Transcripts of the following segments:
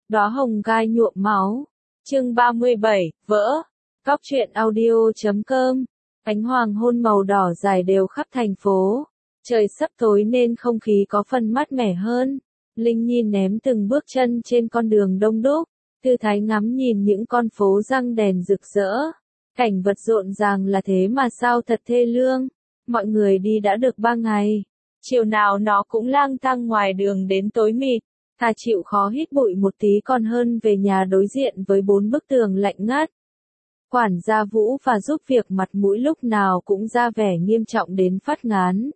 Đóa hồng gai nhuộm máu. Chương 37, vỡ. Cóc truyện audio.com. Ánh hoàng hôn màu đỏ dài đều khắp thành phố. Trời sắp tối nên không khí có phần mát mẻ hơn. Linh Nhi ném từng bước chân trên con đường đông đúc. Tư thái ngắm nhìn những con phố răng đèn rực rỡ. Cảnh vật rộn ràng là thế mà sao thật thê lương. Mọi người đi đã được 3 ngày. Chiều nào nó cũng lang thang ngoài đường đến tối mịt. Thà chịu khó hít bụi một tí còn hơn về nhà đối diện với 4 bức tường lạnh ngắt. Quản gia Vũ và giúp việc mặt mũi lúc nào cũng ra vẻ nghiêm trọng đến phát ngán.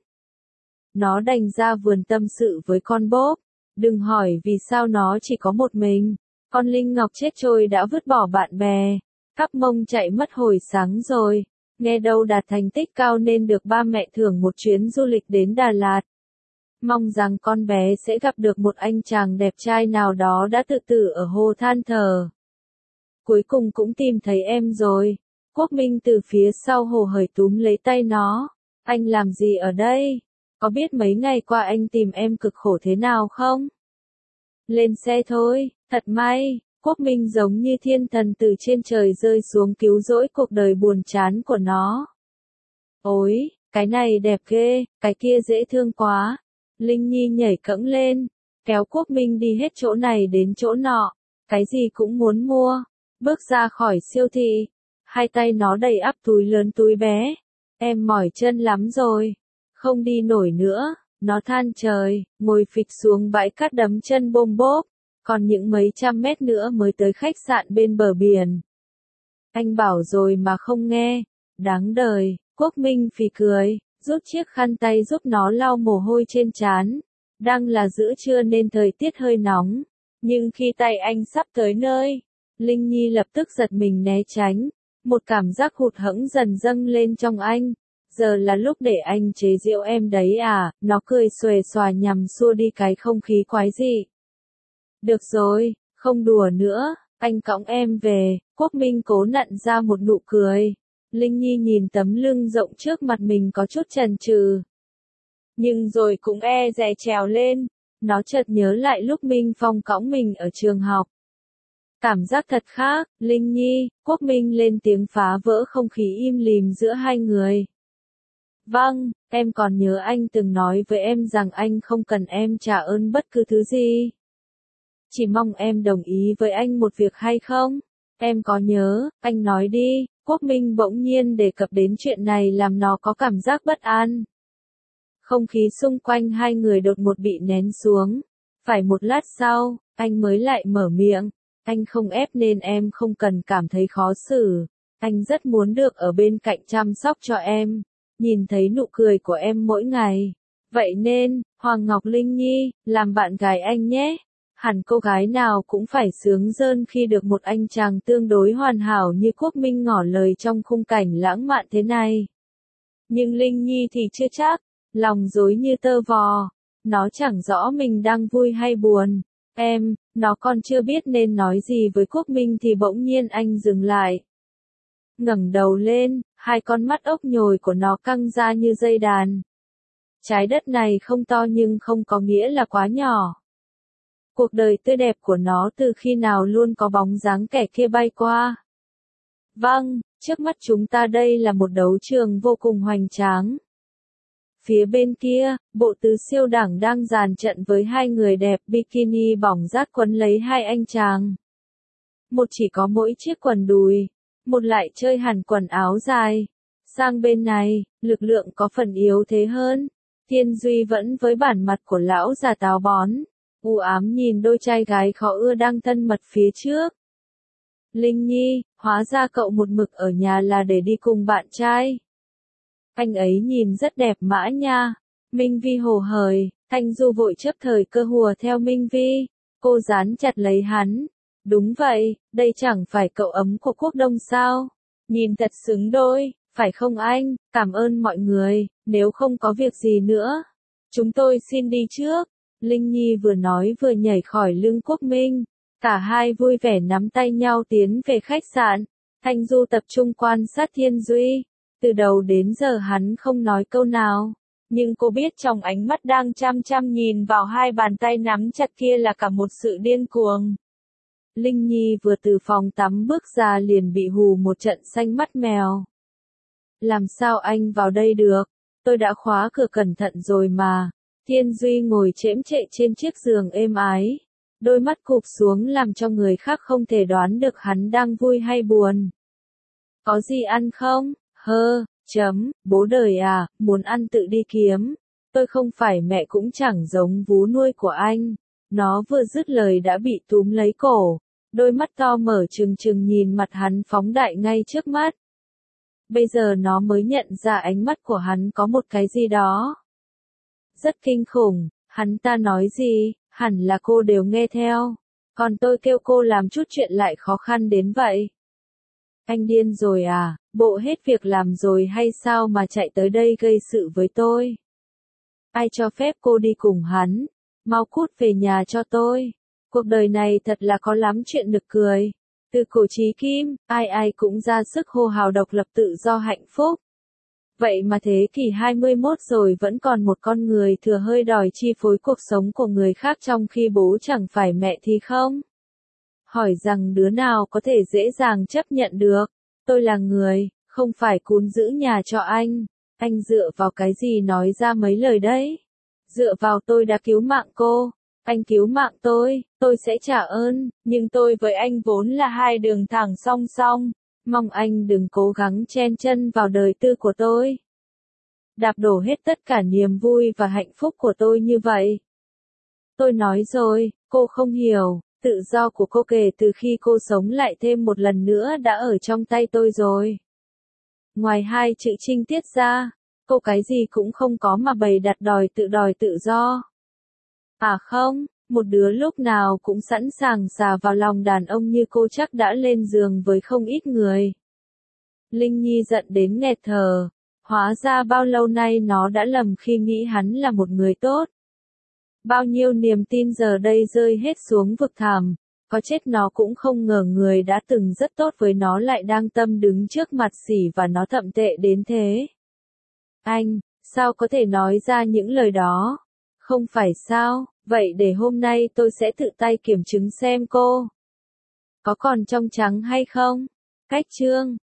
Nó đành ra vườn tâm sự với con Bốp. Đừng hỏi vì sao nó chỉ có một mình. Con Linh Ngọc chết trôi đã vứt bỏ bạn bè. Cắp mông chạy mất hồi sáng rồi. Nghe đâu đạt thành tích cao nên được ba mẹ thưởng một chuyến du lịch đến Đà Lạt. Mong rằng con bé sẽ gặp được một anh chàng đẹp trai nào đó đã tự tử ở hồ than thở. Cuối cùng cũng tìm thấy em rồi. Quốc Minh từ phía sau hồ hởi túm lấy tay nó. Anh làm gì ở đây? Có biết mấy ngày qua anh tìm em cực khổ thế nào không? Lên xe thôi, thật may. Quốc Minh giống như thiên thần từ trên trời rơi xuống cứu rỗi cuộc đời buồn chán của nó. Ôi, cái này đẹp ghê, cái kia dễ thương quá. Linh Nhi nhảy cẫng lên, kéo Quốc Minh đi hết chỗ này đến chỗ nọ, cái gì cũng muốn mua. Bước ra khỏi siêu thị, hai tay nó đầy ắp túi lớn túi bé. Em mỏi chân lắm rồi, không đi nổi nữa, nó than trời, ngồi phịch xuống bãi cát đấm chân bôm bốp. Còn những mấy trăm mét nữa mới tới khách sạn bên bờ biển. Anh bảo rồi mà không nghe, đáng đời. Quốc Minh phì cười, rút chiếc khăn tay giúp nó lau mồ hôi trên trán. Đang là giữa trưa nên thời tiết hơi nóng, nhưng khi tay anh sắp tới nơi, Linh Nhi lập tức giật mình né tránh. Một cảm giác hụt hẫng dần dâng lên trong anh. Giờ là lúc để anh chế giễu em đấy à? Nó cười xuề xòa nhằm xua đi cái không khí quái dị. Được rồi, không đùa nữa, anh cõng em về. Quốc Minh cố nặn ra một nụ cười. Linh Nhi nhìn tấm lưng rộng trước mặt mình có chút chần chừ. Nhưng rồi cũng e dè trèo lên. Nó chợt nhớ lại lúc Minh Phong cõng mình ở trường học. Cảm giác thật khác. Linh Nhi. Quốc Minh lên tiếng phá vỡ không khí im lìm giữa hai người. Vâng, em còn nhớ anh từng nói với em rằng anh không cần em trả ơn bất cứ thứ gì. Chỉ mong em đồng ý với anh một việc hay không? Em có nhớ, anh nói đi. Quốc Minh bỗng nhiên đề cập đến chuyện này làm nó có cảm giác bất an. Không khí xung quanh hai người đột ngột bị nén xuống. Phải một lát sau, anh mới lại mở miệng. Anh không ép nên em không cần cảm thấy khó xử. Anh rất muốn được ở bên cạnh chăm sóc cho em. Nhìn thấy nụ cười của em mỗi ngày. Vậy nên, Hoàng Ngọc Linh Nhi, làm bạn gái anh nhé. Hẳn cô gái nào cũng phải sướng rơn khi được một anh chàng tương đối hoàn hảo như Quốc Minh ngỏ lời trong khung cảnh lãng mạn thế này. Nhưng Linh Nhi thì chưa chắc, lòng rối như tơ vò. Nó chẳng rõ mình đang vui hay buồn. Nó còn chưa biết nên nói gì với Quốc Minh thì bỗng nhiên anh dừng lại. Ngẩng đầu lên, hai con mắt ốc nhồi của nó căng ra như dây đàn. Trái đất này không to nhưng không có nghĩa là quá nhỏ. Cuộc đời tươi đẹp của nó từ khi nào luôn có bóng dáng kẻ kia bay qua. Vâng, trước mắt chúng ta đây là một đấu trường vô cùng hoành tráng. Phía bên kia, bộ tứ siêu đẳng đang dàn trận với hai người đẹp bikini bỏng rát quấn lấy hai anh chàng. Một chỉ có mỗi chiếc quần đùi, một lại chơi hẳn quần áo dài. Sang bên này, lực lượng có phần yếu thế hơn. Thiên Duy vẫn với bản mặt của lão già táo bón. U ám nhìn đôi trai gái khó ưa đang thân mật phía trước. Linh Nhi, hóa ra cậu một mực ở nhà là để đi cùng bạn trai. Anh ấy nhìn rất đẹp mã nha. Minh Vi hồ hởi, Thanh Du vội chấp thời cơ hùa theo Minh Vi. Cô dán chặt lấy hắn. Đúng vậy, đây chẳng phải cậu ấm của Quốc Đông sao? Nhìn thật xứng đôi, phải không anh? Cảm ơn mọi người, nếu không có việc gì nữa, chúng tôi xin đi trước. Linh Nhi vừa nói vừa nhảy khỏi lưng Quốc Minh. Cả hai vui vẻ nắm tay nhau tiến về khách sạn. Thanh Du tập trung quan sát Thiên Duy. Từ đầu đến giờ hắn không nói câu nào. Nhưng cô biết trong ánh mắt đang chăm chăm nhìn vào hai bàn tay nắm chặt kia là cả một sự điên cuồng. Linh Nhi vừa từ phòng tắm bước ra liền bị hù một trận xanh mắt mèo. Làm sao anh vào đây được? Tôi đã khóa cửa cẩn thận rồi mà. Thiên Duy ngồi chễm chệ trên chiếc giường êm ái. Đôi mắt cụp xuống làm cho người khác không thể đoán được hắn đang vui hay buồn. Có gì ăn không? Bố đời à, muốn ăn tự đi kiếm. Tôi không phải mẹ cũng chẳng giống vú nuôi của anh. Nó vừa dứt lời đã bị túm lấy cổ. Đôi mắt to mở trừng trừng nhìn mặt hắn phóng đại ngay trước mắt. Bây giờ nó mới nhận ra ánh mắt của hắn có một cái gì đó rất kinh khủng. Hắn ta nói gì, hẳn là cô đều nghe theo. Còn tôi kêu cô làm chút chuyện lại khó khăn đến vậy. Anh điên rồi à, bộ hết việc làm rồi hay sao mà chạy tới đây gây sự với tôi? Ai cho phép cô đi cùng hắn? Mau cút về nhà cho tôi. Cuộc đời này thật là có lắm chuyện nực cười. Từ cổ chí kim, ai cũng ra sức hô hào độc lập tự do hạnh phúc. Vậy mà thế kỷ 21 rồi vẫn còn một con người thừa hơi đòi chi phối cuộc sống của người khác trong khi bố chẳng phải mẹ thì không? Hỏi rằng đứa nào có thể dễ dàng chấp nhận được? Tôi là người, không phải cún giữ nhà cho anh. Anh dựa vào cái gì nói ra mấy lời đấy? Dựa vào tôi đã cứu mạng cô. Anh cứu mạng tôi sẽ trả ơn, nhưng tôi với anh vốn là hai đường thẳng song song. Mong anh đừng cố gắng chen chân vào đời tư của tôi. Đạp đổ hết tất cả niềm vui và hạnh phúc của tôi như vậy. Tôi nói rồi, cô không hiểu, tự do của cô kể từ khi cô sống lại thêm một lần nữa đã ở trong tay tôi rồi. Ngoài hai chữ trinh tiết ra, cô cái gì cũng không có mà bày đặt đòi tự do. À không, một đứa lúc nào cũng sẵn sàng xà vào lòng đàn ông như cô chắc đã lên giường với không ít người. Linh Nhi giận đến nghẹt thở. Hóa ra bao lâu nay nó đã lầm khi nghĩ hắn là một người tốt. Bao nhiêu niềm tin giờ đây rơi hết xuống vực thẳm. Có chết nó cũng không ngờ người đã từng rất tốt với nó lại đang tâm đứng trước mặt xỉ và nó thậm tệ đến thế. Anh, sao có thể nói ra những lời đó? Không phải sao, vậy để hôm nay tôi sẽ tự tay kiểm chứng xem cô có còn trong trắng hay không. Cách chương